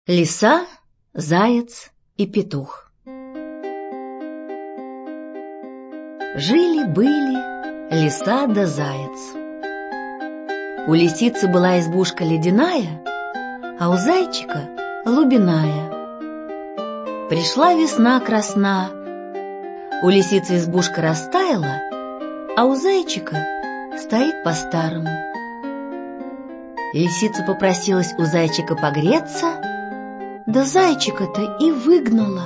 Лиса, заяц и петух. Жили-были лиса да заяц. У лисицы была избушка ледяная, а у зайчика лубиная. Пришла весна красна, у лисицы избушка растаяла, а у зайчика стоит по-старому. Лисица попросилась у зайчика погреться, да зайчика-то и выгнала.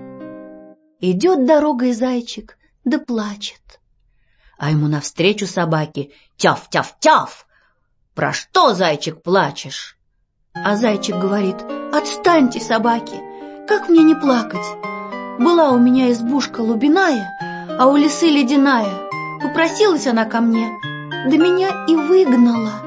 Идет дорогой зайчик, да плачет. А ему навстречу собаки: тяф-тяф-тяф! Про что, зайчик, плачешь? А зайчик говорит: отстаньте, собаки, как мне не плакать? Была у меня избушка лубиная, а у лисы ледяная. Попросилась она ко мне, да меня и выгнала.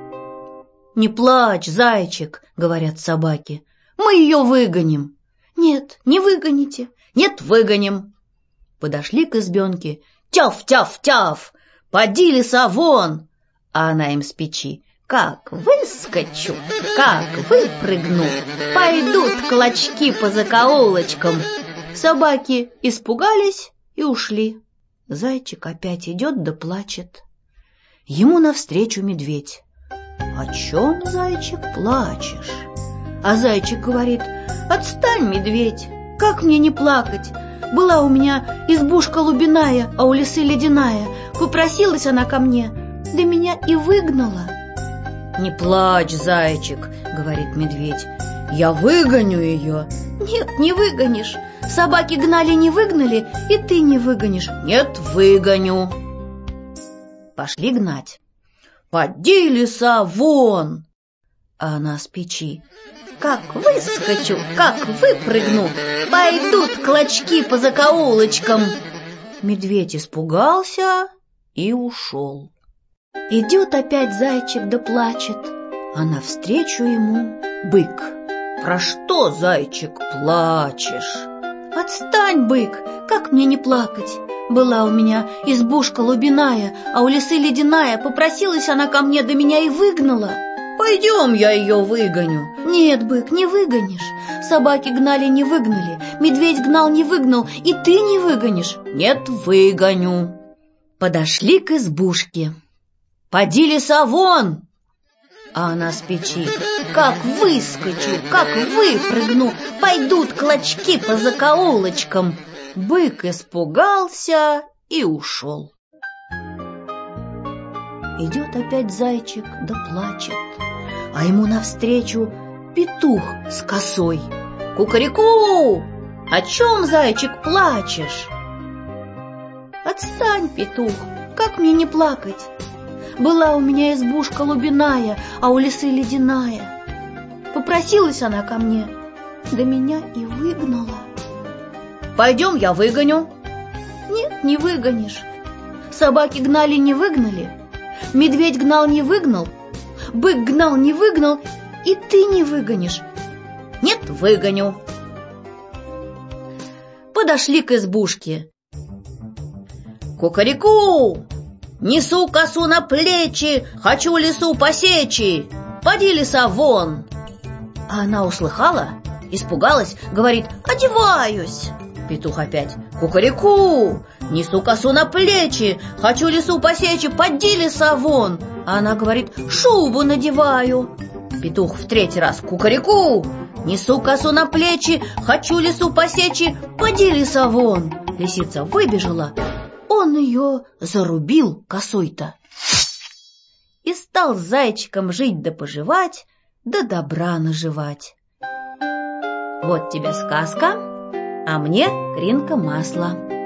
Не плачь, зайчик, говорят собаки, мы ее выгоним. Нет, не выгоните. Нет, выгоним. Подошли к избенке: тяф-тяф-тяф, поди, лиса, вон! А она им с печи: как выскочу, как выпрыгну, пойдут клочки по закоулочкам. Собаки испугались и ушли. Зайчик опять идет да плачет. Ему навстречу медведь: о чем, зайчик, плачешь? А зайчик говорит: отстань, медведь, как мне не плакать? Была у меня избушка лубиная, а у лисы ледяная. Попросилась она ко мне, да меня и выгнала. Не плачь, зайчик, говорит медведь, я выгоню ее. Нет, не выгонишь. Собаки гнали, не выгнали, и ты не выгонишь. Нет, выгоню. Пошли гнать. Поди, лиса, вон! А она с печи: как выскочу, как выпрыгну, пойдут клочки по закоулочкам. Медведь испугался и ушел. Идет опять зайчик да плачет, а навстречу ему бык. Про что, зайчик, плачешь? Отстань, бык, как мне не плакать? Была у меня избушка лубиная, а у лисы ледяная. Попросилась она ко мне, да меня и выгнала. Пойдем, я ее выгоню. Нет, бык, не выгонишь. Собаки гнали, не выгнали. Медведь гнал, не выгнал. И ты не выгонишь. Нет, выгоню. Подошли к избушке. Поди, лиса, вон! А она с печи: как выскочу, как выпрыгну, пойдут клочки по закоулочкам. Бык испугался и ушел. Идет опять зайчик да плачет, а ему навстречу петух с косой. Кукареку! О чем, зайчик, плачешь? Отстань, петух, как мне не плакать? Была у меня избушка лубиная, а у лисы ледяная. Попросилась она ко мне, да меня и выгнала. Пойдем, я выгоню. Нет, не выгонишь. Собаки гнали, не выгнали. Медведь гнал, не выгнал. Бык гнал, не выгнал. И ты не выгонишь. Нет, выгоню. Подошли к избушке. Кукареку! Несу косу на плечи, хочу лису посечи. Поди, лиса, вон! А она услыхала, испугалась, говорит: одеваюсь. Петух опять: кукареку! Несу косу на плечи, хочу лису посечь, поди, лиса, вон! А она говорит: шубу надеваю. Петух в третий раз: кукареку! Несу косу на плечи, хочу лису посечь, поди, лиса, вон! Лисица выбежала, он ее зарубил косой-то. И стал с зайчиком жить да поживать, да добра наживать. Вот тебе сказка, а мне кринка масла.